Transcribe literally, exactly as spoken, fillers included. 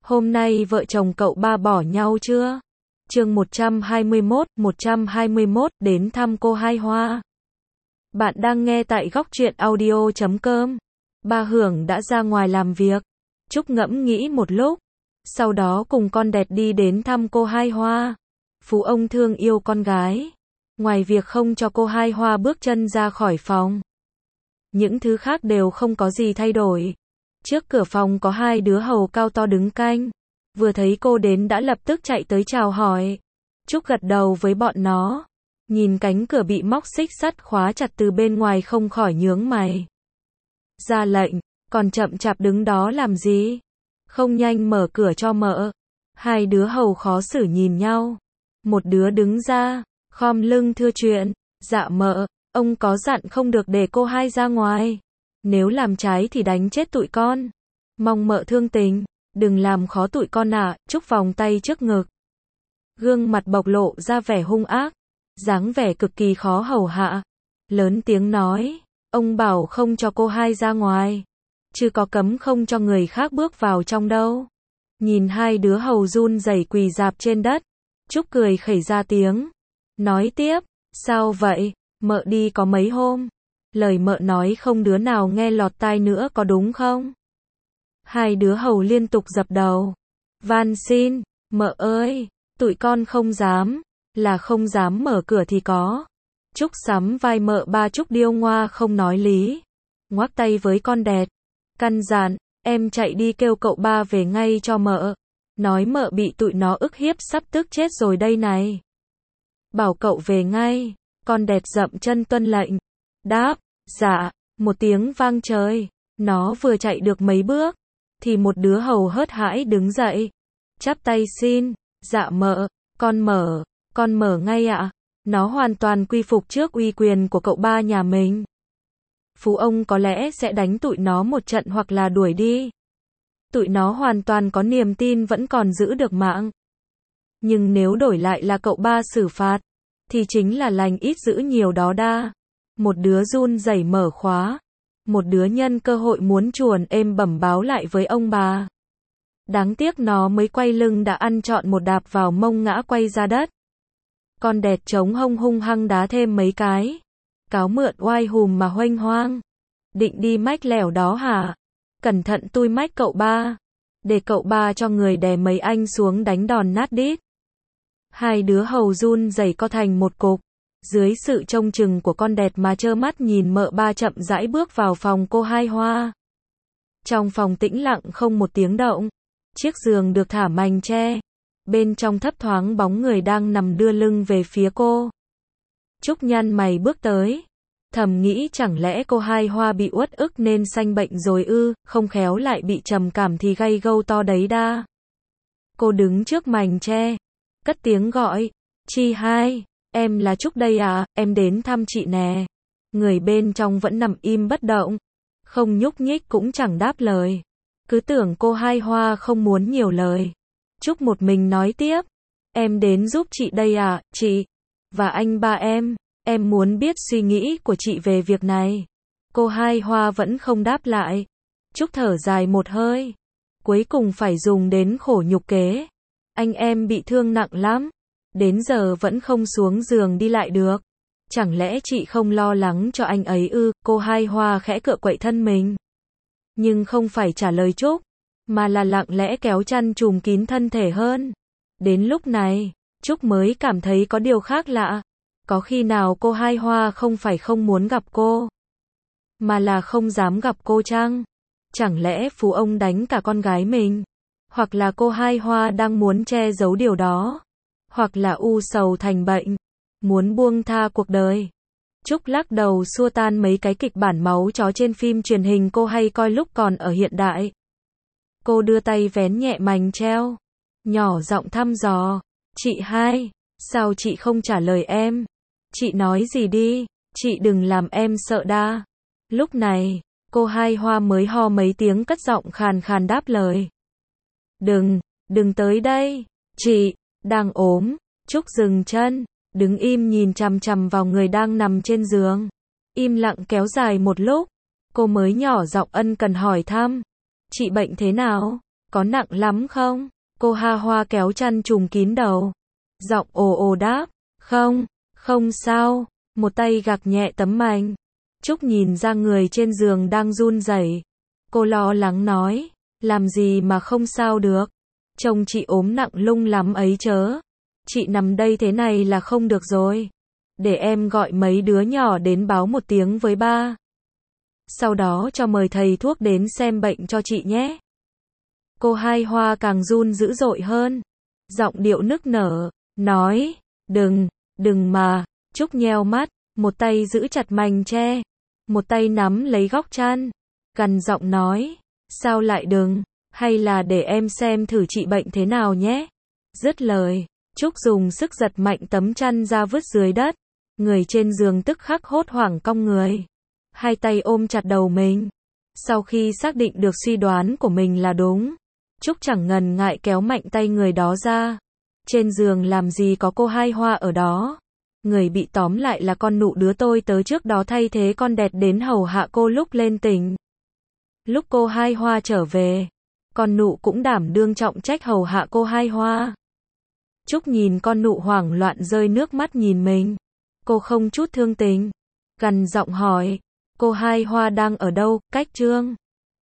Hôm nay vợ chồng cậu ba bỏ nhau chưa? Chương một trăm hai mươi mốt, một trăm hai mươi mốt, đến thăm cô Hai Hoa. Bạn đang nghe tại góc truyện audio chấm com. Ba Hưởng đã ra ngoài làm việc. Trúc ngẫm nghĩ một lúc. Sau đó cùng con đẹt đi đến thăm cô Hai Hoa. Phú ông thương yêu con gái. Ngoài việc không cho cô Hai Hoa bước chân ra khỏi phòng, những thứ khác đều không có gì thay đổi. Trước cửa phòng có hai đứa hầu cao to đứng canh. Vừa thấy cô đến đã lập tức chạy tới chào hỏi. Trúc gật đầu với bọn nó. Nhìn cánh cửa bị móc xích sắt khóa chặt từ bên ngoài không khỏi nhướng mày. Ra lệnh, còn chậm chạp đứng đó làm gì? Không nhanh mở cửa cho mợ. Hai đứa hầu khó xử nhìn nhau. Một đứa đứng ra, khom lưng thưa chuyện. Dạ mợ, ông có dặn không được để cô Hai ra ngoài. Nếu làm trái thì đánh chết tụi con. Mong mợ thương tình, đừng làm khó tụi con ạ. À. Trúc vòng tay trước ngực. Gương mặt bộc lộ ra vẻ hung ác, dáng vẻ cực kỳ khó hầu hạ. Lớn tiếng nói, ông bảo không cho cô Hai ra ngoài, chứ có cấm không cho người khác bước vào trong đâu. Nhìn hai đứa hầu run rẩy quỳ rạp trên đất, Trúc cười khẩy ra tiếng. Nói tiếp, sao vậy, mợ đi có mấy hôm. Lời mợ nói không đứa nào nghe lọt tai nữa có đúng không? Hai đứa hầu liên tục dập đầu. Van xin, mợ ơi, tụi con không dám, là không dám mở cửa thì có. Trúc sắm vai mợ ba Trúc điêu ngoa không nói lý. Ngoắc tay với con đẹt. Căn dặn, em chạy đi kêu cậu ba về ngay cho mợ. Nói mợ bị tụi nó ức hiếp sắp tức chết rồi đây này. Bảo cậu về ngay. Con đẹt dậm chân tuân lệnh. Đáp, dạ, một tiếng vang trời. Nó vừa chạy được mấy bước, thì một đứa hầu hớt hãi đứng dậy. Chắp tay xin, dạ mợ, con mở, con mở ngay ạ. Nó hoàn toàn quy phục trước uy quyền của cậu ba nhà mình. Phú ông có lẽ sẽ đánh tụi nó một trận hoặc là đuổi đi. Tụi nó hoàn toàn có niềm tin vẫn còn giữ được mạng. Nhưng nếu đổi lại là cậu ba xử phạt, thì chính là lành ít giữ nhiều đó đa. Một đứa run rẩy mở khóa. Một đứa nhân cơ hội muốn chuồn êm bẩm báo lại với ông bà. Đáng tiếc nó mới quay lưng đã ăn trọn một đạp vào mông ngã quay ra đất. Con đẹt trống hông hung hăng đá thêm mấy cái. Cáo mượn oai hùm mà hoanh hoang. Định đi mách lẻo đó hả? Cẩn thận tui mách cậu ba. Để cậu ba cho người đè mấy anh xuống đánh đòn nát đít. Hai đứa hầu run rẩy co thành một cục. Dưới sự trông chừng của con đẹt mà trơ mắt nhìn mợ ba chậm rãi bước vào phòng cô Hai Hoa. Trong phòng tĩnh lặng không một tiếng động. Chiếc giường được thả mành tre. Bên trong thấp thoáng bóng người đang nằm đưa lưng về phía cô. Trúc nhăn mày bước tới. Thầm nghĩ chẳng lẽ cô Hai Hoa bị uất ức nên sanh bệnh rồi ư, không khéo lại bị trầm cảm thì gây gâu to đấy đa. Cô đứng trước mành tre. Cất tiếng gọi. Chi Hai, em là Trúc đây à, em đến thăm chị nè. Người bên trong vẫn nằm im bất động. Không nhúc nhích cũng chẳng đáp lời. Cứ tưởng cô Hai Hoa không muốn nhiều lời. Trúc một mình nói tiếp. Em đến giúp chị đây à, chị. Và anh ba em. Em muốn biết suy nghĩ của chị về việc này. Cô Hai Hoa vẫn không đáp lại. Trúc thở dài một hơi. Cuối cùng phải dùng đến khổ nhục kế. Anh em bị thương nặng lắm. Đến giờ vẫn không xuống giường đi lại được. Chẳng lẽ chị không lo lắng cho anh ấy ư? Cô Hai Hoa khẽ cựa quậy thân mình. Nhưng không phải trả lời Trúc, mà là lặng lẽ kéo chăn trùm kín thân thể hơn. Đến lúc này, Trúc mới cảm thấy có điều khác lạ. Có khi nào cô Hai Hoa không phải không muốn gặp cô, mà là không dám gặp cô chăng? Chẳng lẽ Phú ông đánh cả con gái mình? Hoặc là cô Hai Hoa đang muốn che giấu điều đó? Hoặc là u sầu thành bệnh, muốn buông tha cuộc đời? Trúc lắc đầu xua tan mấy cái kịch bản máu chó trên phim truyền hình cô hay coi lúc còn ở hiện đại. Cô đưa tay vén nhẹ mành treo, nhỏ giọng thăm dò. Chị Hai, sao chị không trả lời em? Chị nói gì đi, chị đừng làm em sợ đa. Lúc này, cô Hai Hoa mới ho mấy tiếng cất giọng khàn khàn đáp lời. Đừng, đừng tới đây, chị, đang ốm. Trúc dừng chân, đứng im nhìn chằm chằm vào người đang nằm trên giường. Im lặng kéo dài một lúc, cô mới nhỏ giọng ân cần hỏi thăm. Chị bệnh thế nào? Có nặng lắm không? Cô Ha Hoa kéo chăn trùm kín đầu. Giọng ồ ồ đáp. Không, không sao. Một tay gạc nhẹ tấm mành. Trúc nhìn ra người trên giường đang run rẩy. Cô lo lắng nói. Làm gì mà không sao được. Chồng chị ốm nặng lung lắm ấy chớ. Chị nằm đây thế này là không được rồi. Để em gọi mấy đứa nhỏ đến báo một tiếng với ba. Sau đó cho mời thầy thuốc đến xem bệnh cho chị nhé. Cô Hai Hoa càng run dữ dội hơn. Giọng điệu nức nở. Nói. Đừng, đừng mà. Trúc nheo mắt. Một tay giữ chặt mành tre. Một tay nắm lấy góc chăn. Gằn giọng nói. Sao lại đừng. Hay là để em xem thử chị bệnh thế nào nhé. Dứt lời. Trúc dùng sức giật mạnh tấm chăn ra vứt dưới đất. Người trên giường tức khắc hốt hoảng cong người. Hai tay ôm chặt đầu mình. Sau khi xác định được suy đoán của mình là đúng, Trúc chẳng ngần ngại kéo mạnh tay người đó ra. Trên giường làm gì có cô Hai Hoa ở đó. Người bị tóm lại là con nụ đứa tôi tớ trước đó thay thế con đẹt đến hầu hạ cô lúc lên tỉnh. Lúc cô Hai Hoa trở về, con nụ cũng đảm đương trọng trách hầu hạ cô Hai Hoa. Trúc nhìn con nụ hoảng loạn rơi nước mắt nhìn mình. Cô không chút thương tình. Gằn giọng hỏi. Cô Hai Hoa đang ở đâu, cách Trương?